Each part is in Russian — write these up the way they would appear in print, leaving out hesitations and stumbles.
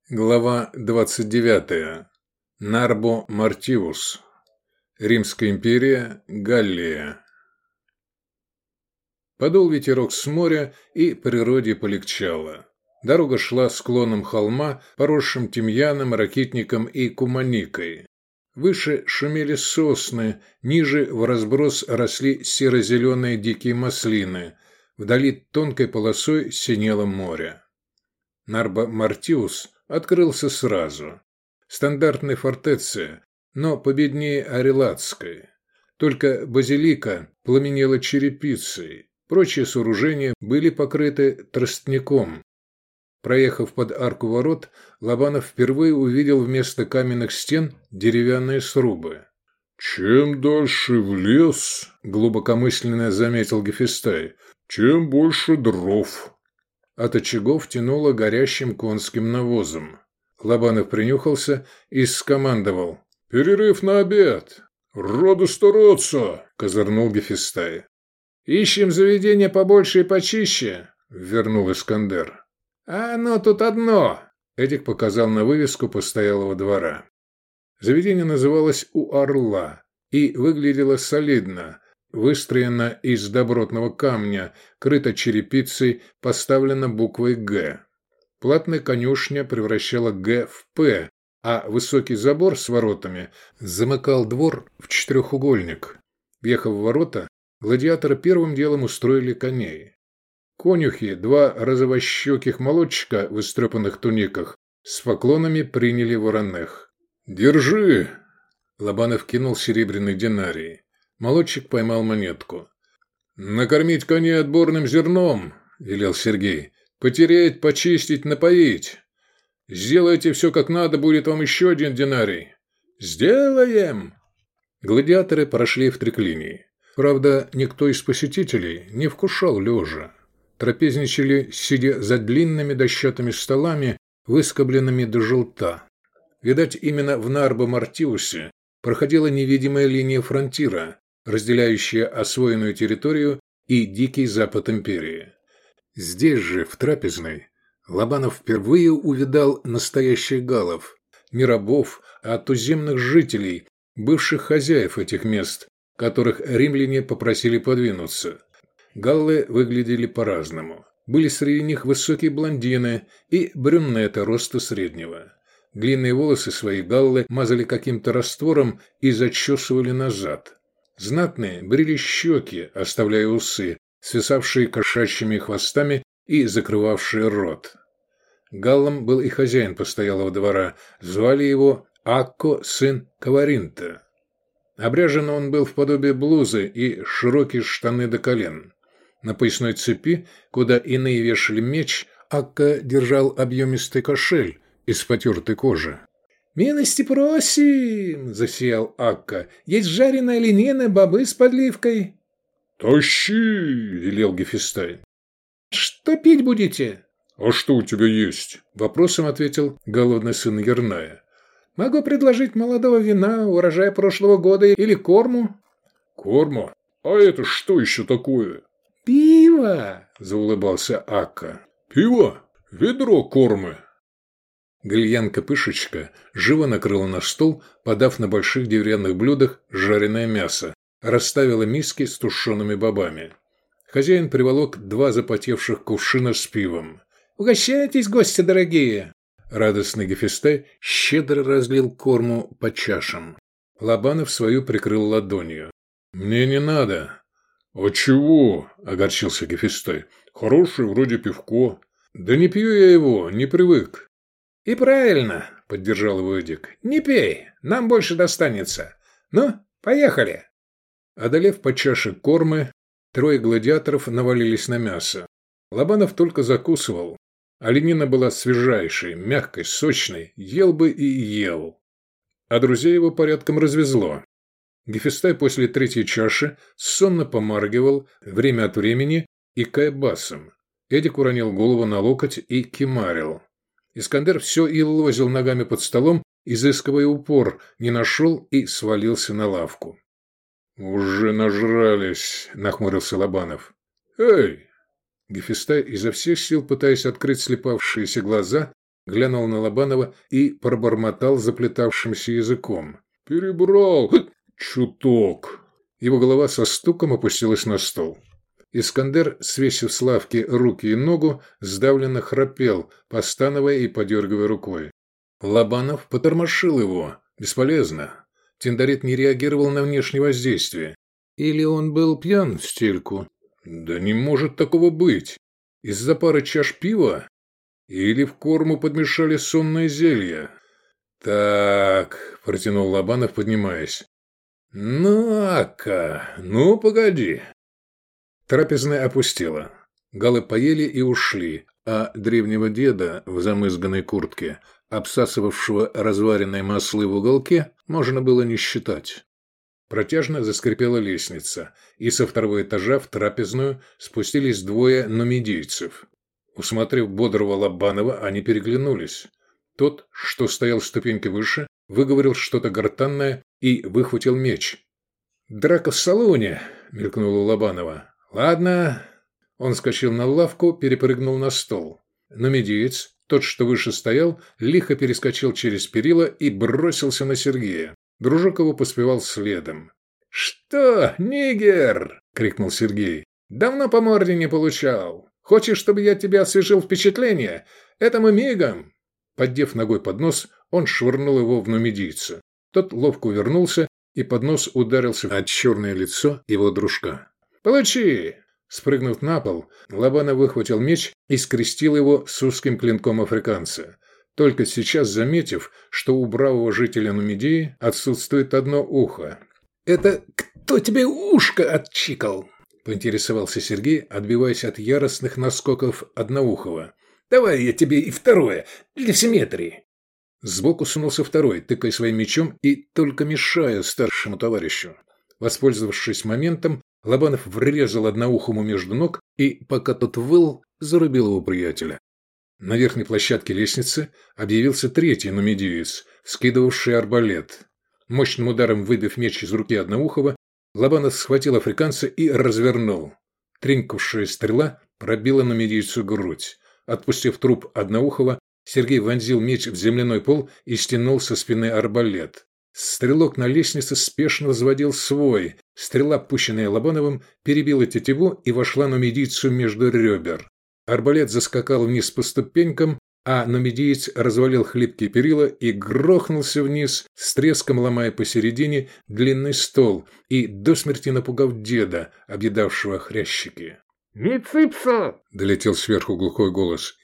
Глава 29. Нарбо Мартиус. Римская империя, Галлия. Подул ветерок с моря, и природе полегчало. Дорога шла склоном холма, поросшим тимьяном, ракитником и куманикой. Выше шумели сосны, ниже вразброс росли серо-зеленые дикие маслины. Вдали тонкой полосой синело море. Нарбо Мартиус открылся сразу. Стандартной фортеции, но победнее Арелатской. Только базилика пламенела черепицей. Прочие сооружения были покрыты тростником. Проехав под арку ворот, Лобанов впервые увидел вместо каменных стен деревянные срубы. «Чем дальше в лес, — глубокомысленно заметил Гефестай, — тем больше дров». От очагов тянуло горящим конским навозом. Лобанов принюхался и скомандовал: «Перерыв на обед! Рада стараться!» — козырнул Гефестай. «Ищем заведение побольше и почище», — вернул Искандер. «А оно тут одно», — Эдик показал на вывеску постоялого двора. Заведение называлось «У Орла» и выглядело солидно. Выстроено из добротного камня, крыто черепицей, поставлено буквой «Г». Платная конюшня превращала «Г» в «П», а высокий забор с воротами замыкал двор в четырехугольник. Въехав в ворота, гладиаторы первым делом устроили коней. Конюхи, два розовощеких молодчика в истрепанных туниках, с поклонами приняли вороных. «Держи!» Лобанов кинул серебряный динарий. Молодчик поймал монетку. «Накормить коней отборным зерном», — велел Сергей. «Потереть, почистить, напоить. Сделайте все как надо, будет вам еще один динарий». «Сделаем!» Гладиаторы прошли в триклинии. Правда, никто из посетителей не вкушал лежа. Трапезничали, сидя за длинными дощатыми столами, выскобленными до желта. Видать, именно в Нарбо Мартиусе проходила невидимая линия фронтира, разделяющая освоенную территорию и дикий запад империи. Здесь же, в трапезной, Лобанов впервые увидал настоящих галлов, не рабов, а туземных жителей, бывших хозяев этих мест, которых римляне попросили подвинуться. Галлы выглядели по-разному. Были среди них высокие блондины и брюнеты роста среднего. Длинные волосы свои галлы мазали каким-то раствором и зачесывали назад. Знатные брили щеки, оставляя усы, свисавшие кошачьими хвостами и закрывавшие рот. Галлом был и хозяин постоялого двора, звали его Акко, сын Каваринта. Обряжен он был в подобие блузы и широкие штаны до колен. На поясной цепи, куда иные вешали меч, Акко держал объемистый кошель из потертой кожи. «Милости просим!» – засиял Акка. «Есть жареная оленина, бобы с подливкой». «Тащи!» – велел Гефестай. «Что пить будете?» «А что у тебя есть?» – вопросом ответил голодный сын Ерная. «Могу предложить молодого вина, урожая прошлого года или корму». «Корма? А это что еще такое?» «Пиво!» – заулыбался Акка. «Пиво? Ведро кормы!» Гальянка-пышечка живо накрыла наш стол, подав на больших деревянных блюдах жареное мясо, расставила миски с тушеными бобами. Хозяин приволок 2 запотевших кувшина с пивом. «Угощайтесь, гости дорогие!» Радостный Гефестай щедро разлил корму по чашам. Лобанов свою прикрыл ладонью. «Мне не надо». «А чего?» – огорчился Гефестай. «Хорошее вроде пивко». «Да не пью я его, не привык». «И правильно», – поддержал его Эдик. «Не пей, нам больше достанется. Ну, поехали». Одолев по чаше кормы, 3 гладиаторов навалились на мясо. Лобанов только закусывал. Оленина была свежайшей, мягкой, сочной, ел бы и ел. А друзей его порядком развезло. Гефестай после 3-й чаши сонно помаргивал, время от времени икая басом. Эдик уронил голову на локоть и кимарил. Искандер все и лозил ногами под столом, изыскивая упор, не нашел и свалился на лавку. «Уже нажрались», – нахмурился Лобанов. «Эй!» Гефестай, изо всех сил пытаясь открыть слепавшиеся глаза, глянул на Лобанова и пробормотал заплетавшимся языком. «Перебрал чуток». Его голова со стуком опустилась на стол. Искандер, свесив с лавки руки и ногу, сдавленно храпел, постановая и подергивая рукой. Лобанов потормошил его. Бесполезно. Тиндарит не реагировал на внешнее воздействие. Или он был пьян в стельку? Да не может такого быть. Из-за пары чаш пива? Или в корму подмешали сонное зелье? «Так», – протянул Лобанов, поднимаясь. «Ну-ка, ну погоди». Трапезная опустела. Галы поели и ушли, а древнего деда в замызганной куртке, обсасывавшего разваренные маслы в уголке, можно было не считать. Протяжно заскрипела лестница, и со второго этажа в трапезную спустились двое нумидийцев. Усмотрев бодрого Лобанова, они переглянулись. Тот, что стоял ступенькой выше, выговорил что-то гортанное и выхватил меч. «Драка в салоне!» – мелькнуло у Лобанова. «Ладно». Он вскочил на лавку, перепрыгнул на стол. Нумидиец, тот, что выше стоял, лихо перескочил через перила и бросился на Сергея. Дружок его поспевал следом. «Что, нигер?» – крикнул Сергей. «Давно по морде не получал. Хочешь, чтобы я тебе освежил впечатление? Это мы мигом!» Поддев ногой поднос, он швырнул его в нумидийца. Тот ловко увернулся, и поднос ударился от черное лицо его дружка. «Получи!» Спрыгнув на пол, Лобанов выхватил меч и скрестил его с узким клинком африканца. Только сейчас заметив, что у бравого жителя Нумидии отсутствует одно ухо. «Это кто тебе ушко отчикал?» – поинтересовался Сергей, отбиваясь от яростных наскоков одноухого. «Давай я тебе и второе, для симметрии». Сбоку сунулся второй, тыкая своим мечом и только мешая старшему товарищу. Воспользовавшись моментом, Лобанов врезал одноухому между ног и, пока тот выл, зарубил его приятеля. На верхней площадке лестницы объявился третий нумидиец, скидывавший арбалет. Мощным ударом выбив меч из руки одноухого, Лобанов схватил африканца и развернул. Тренькавшая стрела пробила нумидийцу грудь. Отпустив труп одноухого, Сергей вонзил меч в земляной пол и стянул со спины арбалет. Стрелок на лестнице спешно взводил свой. Стрела, пущенная Лобановым, перебила тетиву и вошла нумидийцу между ребер. Арбалет заскакал вниз по ступенькам, а нумидиец развалил хлипкие перила и грохнулся вниз, с треском ломая посередине длинный стол и до смерти напугав деда, объедавшего хрящики. «Миципсо!» – долетел сверху глухой голос.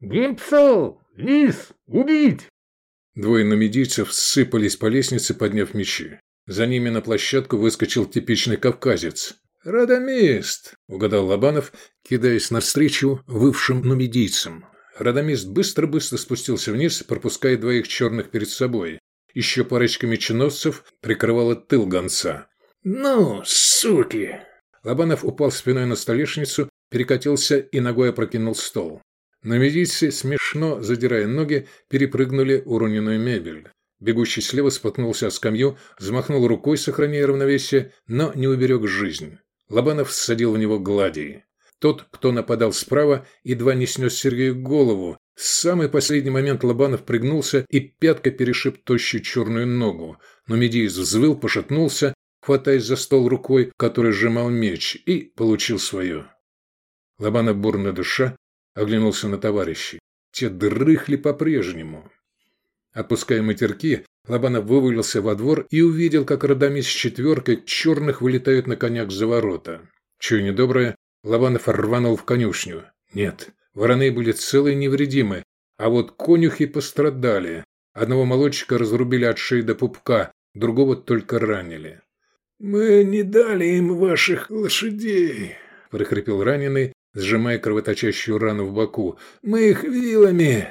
«Гимпсо! Вниз! Убить!» Двое нумидийцев сыпались по лестнице, подняв мечи. За ними на площадку выскочил типичный кавказец. «Радамист!» – угадал Лобанов, кидаясь навстречу вывшим нумидийцам. Радамист быстро-быстро спустился вниз, пропуская двоих черных перед собой. Еще парочка меченосцев прикрывала тыл гонца. «Ну, суки!» Лобанов упал спиной на столешницу, перекатился и ногой опрокинул стол. Нумидийцы, смешно задирая ноги, перепрыгнули уроненную мебель. Бегущий слева споткнулся о скамью, взмахнул рукой, сохраняя равновесие, но не уберег жизнь. Лобанов ссадил в него гладий. Тот, кто нападал справа, едва не снес Сергею голову. В самый последний момент Лобанов пригнулся и пяткой перешиб тощую черную ногу. Нумидиец взвыл, пошатнулся, хватаясь за стол рукой, который сжимал меч, и получил свое. Лобанов, бурно дыша, оглянулся на товарищей. Те дрыхли по-прежнему. Отпуская матерки, Лобанов вывалился во двор и увидел, как Радамис с четверкой черных вылетают на конях за ворота. Чуя недоброе, Лобанов рванул в конюшню. Нет, вороны были целы и невредимы, а вот конюхи пострадали. Одного молодчика разрубили от шеи до пупка, другого только ранили. «Мы не дали им ваших лошадей», – прохрипел раненый, сжимая кровоточащую рану в боку. «Мы их вилами».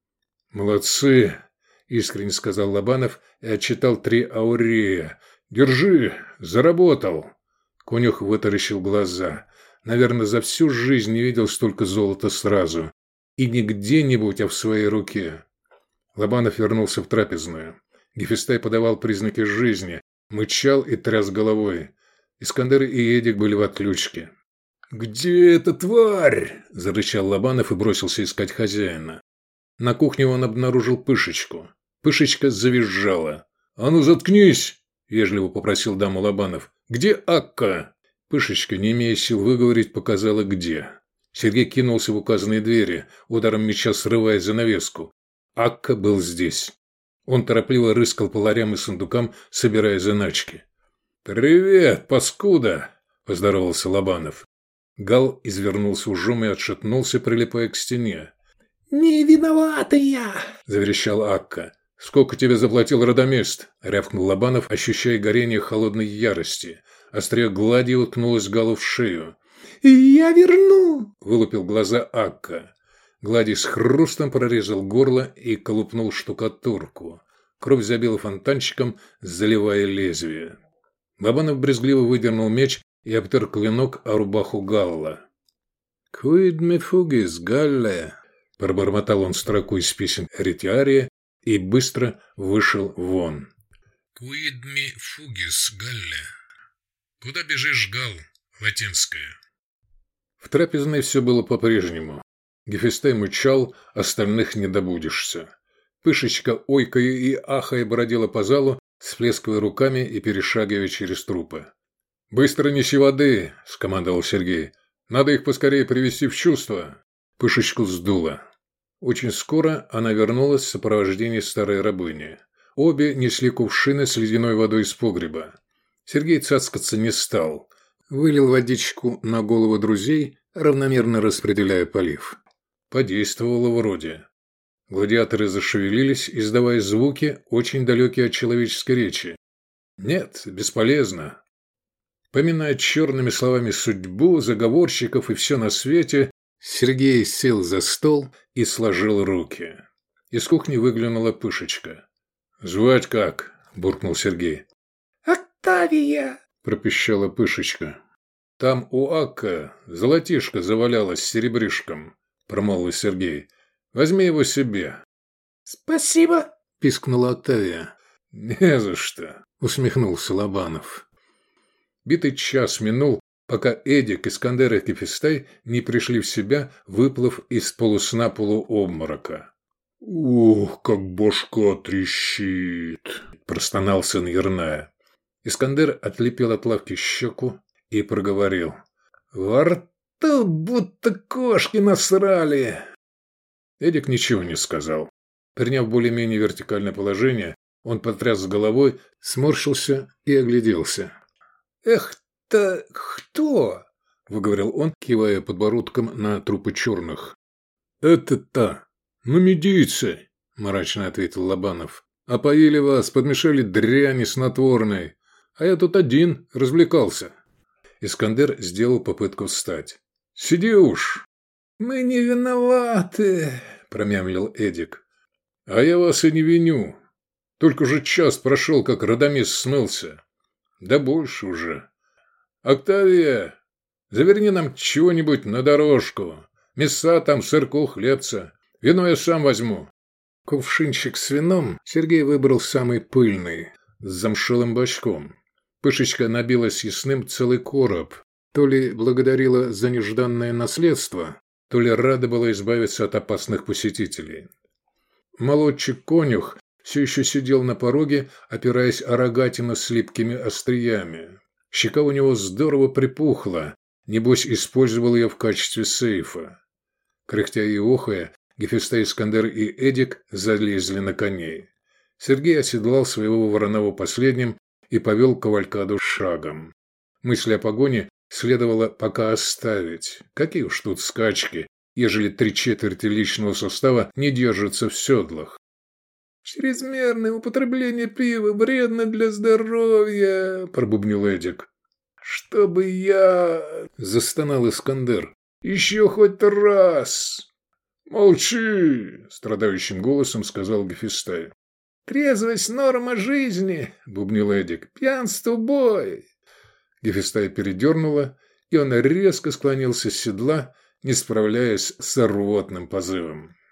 «Молодцы», – искренне сказал Лобанов и отчитал 3 аурея. «Держи, заработал». Конюх вытаращил глаза. Наверное, за всю жизнь не видел столько золота сразу. И не где-нибудь, а в своей руке. Лобанов вернулся в трапезную. Гефестай подавал признаки жизни, мычал и тряс головой. Искандер и Эдик были в отключке. «Где эта тварь?» – зарычал Лобанов и бросился искать хозяина. На кухне он обнаружил Пышечку. Пышечка завизжала. «А ну заткнись!» – вежливо попросил даму Лобанов. «Где Акка?» Пышечка, не имея сил выговорить, показала где. Сергей кинулся в указанные двери, ударом меча срывая занавеску. Акка был здесь. Он торопливо рыскал по ларям и сундукам, собирая заначки. «Привет, паскуда!» – поздоровался Лобанов. Гал извернулся ужом и отшатнулся, прилипая к стене. «Не виновата я!» – заверещал Акка. «Сколько тебе заплатил Радамест?» – рявкнул Лобанов, ощущая горение холодной ярости. Острие глади уткнулось Галу в шею. «Я верну!» – вылупил глаза Акка. Глади с хрустом прорезал горло и колупнул штукатурку. Кровь забила фонтанчиком, заливая лезвие. Лобанов брезгливо выдернул меч и обтер клинок о рубаху Галла. «Quid me fugis, Галле?» – пробормотал он строку из песен Ретиария и быстро вышел вон. «Quid me fugis, Галле?» «Куда бежишь, Гал?» Латинское. В трапезной все было по-прежнему. Гефестай мычал, остальных не добудешься. Пышечка, ойкая и ахая, бродила по залу, сплескивая руками и перешагивая через трупы. «Быстро неси воды!» – скомандовал Сергей. «Надо их поскорее привести в чувство!» Пышечку сдуло. Очень скоро она вернулась в сопровождении старой рабыни. Обе несли кувшины с ледяной водой из погреба. Сергей цацкаться не стал. Вылил водичку на голову друзей, равномерно распределяя полив. Подействовало вроде. Гладиаторы зашевелились, издавая звуки, очень далекие от человеческой речи. Нет, бесполезно. Поминая черными словами судьбу, заговорщиков и все на свете, Сергей сел за стол и сложил руки. Из кухни выглянула Пышечка. «Звать как?» – буркнул Сергей. «Октавия!» – пропищала Пышечка. «Там у Акка золотишко завалялось с серебришком», – промолвил Сергей. «Возьми его себе». «Спасибо!» – пискнула Октавия. «Не за что!» – усмехнулся Лобанов. Битый час минул, пока Эдик, Искандер и Гефестай не пришли в себя, выплыв из полусна полуобморока. «Ух, как башка трещит!» – простонал сын Ерная. Искандер отлепил от лавки щеку и проговорил. «Во рту будто кошки насрали!» Эдик ничего не сказал. Приняв более-менее вертикальное положение, он потряс головой, сморщился и огляделся. «Эх-то кто?» – выговорил он, кивая подбородком на трупы черных. «Это-то, ну медийцы!» – мрачно ответил Лобанов. «Опоили вас, подмешали дряни снотворной, а я тут один развлекался». Искандер сделал попытку встать. «Сиди уж!» «Мы не виноваты!» – промямлил Эдик. «А я вас и не виню. Только же час прошел, как Радамис смылся. Да больше уже. Октавия, заверни нам чего-нибудь на дорожку. Мяса там, сырку, хлебца. Вино я сам возьму». Кувшинчик с вином Сергей выбрал самый пыльный, с замшелым бочком. Пышечка набила съестным целый короб. То ли благодарила за нежданное наследство, то ли рада была избавиться от опасных посетителей. Молодчик-конюх все еще сидел на пороге, опираясь о рогатину с липкими остриями. Щека у него здорово припухла, небось использовал ее в качестве сейфа. Кряхтя и охая, Гефестай, Искандер и Эдик залезли на коней. Сергей оседлал своего вороного последним и повел кавалькаду шагом. Мысли о погоне следовало пока оставить. Какие уж тут скачки, ежели 3/4 личного состава не держатся в седлах. «Чрезмерное употребление пива вредно для здоровья», – пробубнил Эдик. «Чтобы я...» – застонал Искандер. «Еще хоть раз!» «Молчи!» – страдающим голосом сказал Гефестай. «Трезвость – норма жизни!» – бубнил Эдик. «Пьянство – бой!» Гефестай передернуло, и он резко склонился с седла, не справляясь с рвотным позывом.